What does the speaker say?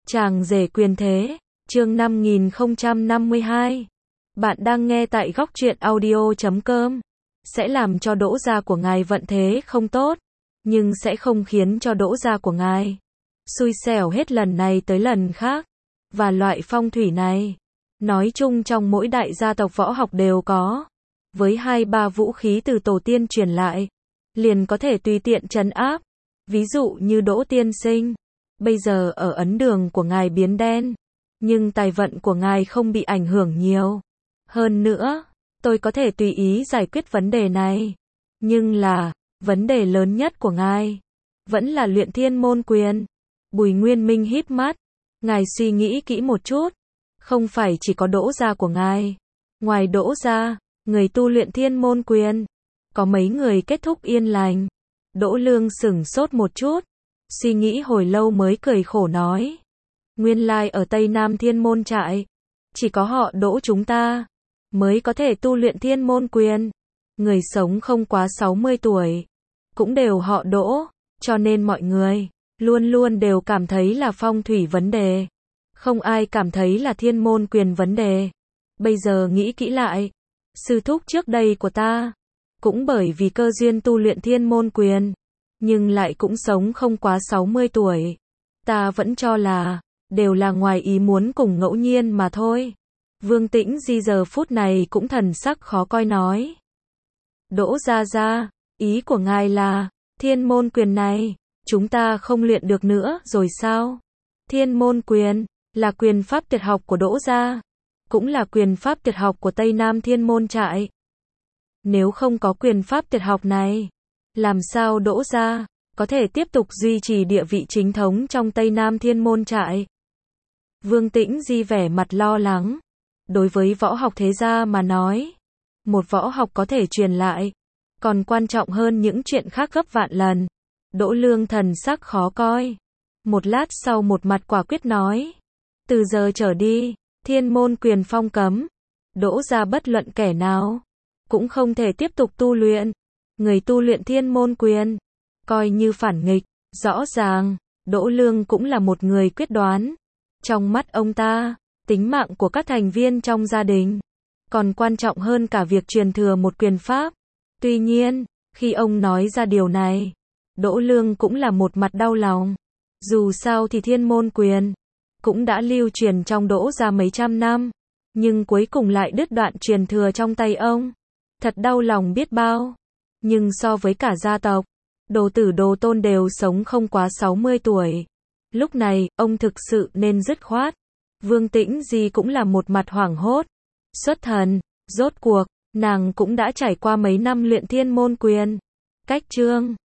Chàng rể quyền thế, chương 5052. Bạn đang nghe tại góc truyện audio.com. Sẽ làm cho đỗ gia của ngài vận thế không tốt, nhưng sẽ không khiến cho đỗ gia của ngài xui xẻo hết lần này tới lần khác. Và loại phong thủy này, nói chung trong mỗi đại gia tộc võ học đều có. Với 2-3 vũ khí từ tổ tiên truyền lại, liền có thể tùy tiện trấn áp. Ví dụ như Đỗ tiên sinh, bây giờ ở ấn đường của ngài biến đen, nhưng tài vận của ngài không bị ảnh hưởng nhiều. Hơn nữa, tôi có thể tùy ý giải quyết vấn đề này. Nhưng là, vấn đề lớn nhất của ngài vẫn là luyện thiên môn quyền. Bùi Nguyên Minh híp mắt, ngài suy nghĩ kỹ một chút, không phải chỉ có Đỗ gia của ngài. Ngoài Đỗ gia, người tu luyện thiên môn quyền, có mấy người kết thúc yên lành. Đỗ Lương sửng sốt một chút, suy nghĩ hồi lâu mới cười khổ nói. Nguyên lai ở Tây Nam Thiên Môn Trại, chỉ có họ Đỗ chúng ta mới có thể tu luyện thiên môn quyền. Người sống không quá 60 tuổi, cũng đều họ Đỗ, cho nên mọi người luôn luôn đều cảm thấy là phong thủy vấn đề. Không ai cảm thấy là thiên môn quyền vấn đề. Bây giờ nghĩ kỹ lại, sư thúc trước đây của ta cũng bởi vì cơ duyên tu luyện thiên môn quyền, nhưng lại cũng sống không quá 60 tuổi. Ta vẫn cho là đều là ngoài ý muốn cùng ngẫu nhiên mà thôi. Vương Tĩnh Di giờ phút này cũng thần sắc khó coi nói. Đỗ gia gia, ý của ngài là, thiên môn quyền này, chúng ta không luyện được nữa rồi sao? Thiên môn quyền, là quyền pháp tuyệt học của Đỗ gia, cũng là quyền pháp tuyệt học của Tây Nam Thiên Môn Trại. Nếu không có quyền pháp tuyệt học này, làm sao Đỗ gia có thể tiếp tục duy trì địa vị chính thống trong Tây Nam Thiên Môn Trại? Vương Tĩnh Di vẻ mặt lo lắng. Đối với võ học thế gia mà nói, một võ học có thể truyền lại, còn quan trọng hơn những chuyện khác gấp vạn lần. Đỗ Lương thần sắc khó coi. Một lát sau một mặt quả quyết nói. Từ giờ trở đi, thiên môn quyền phong cấm. Đỗ gia bất luận kẻ nào cũng không thể tiếp tục tu luyện. Người tu luyện thiên môn quyền, coi như phản nghịch. Rõ ràng, Đỗ Lương cũng là một người quyết đoán. Trong mắt ông ta, tính mạng của các thành viên trong gia đình còn quan trọng hơn cả việc truyền thừa một quyền pháp. Tuy nhiên, khi ông nói ra điều này, Đỗ Lương cũng là một mặt đau lòng. Dù sao thì thiên môn quyền cũng đã lưu truyền trong Đỗ gia mấy trăm năm, nhưng cuối cùng lại đứt đoạn truyền thừa trong tay ông. Thật đau lòng biết bao. Nhưng so với cả gia tộc, đồ tử đồ tôn đều sống không quá 60 tuổi. Lúc này, ông thực sự nên dứt khoát. Vương Tĩnh Di cũng là một mặt hoảng hốt. Xuất thần, rốt cuộc, nàng cũng đã trải qua mấy năm luyện thiên môn quyền. Cách chương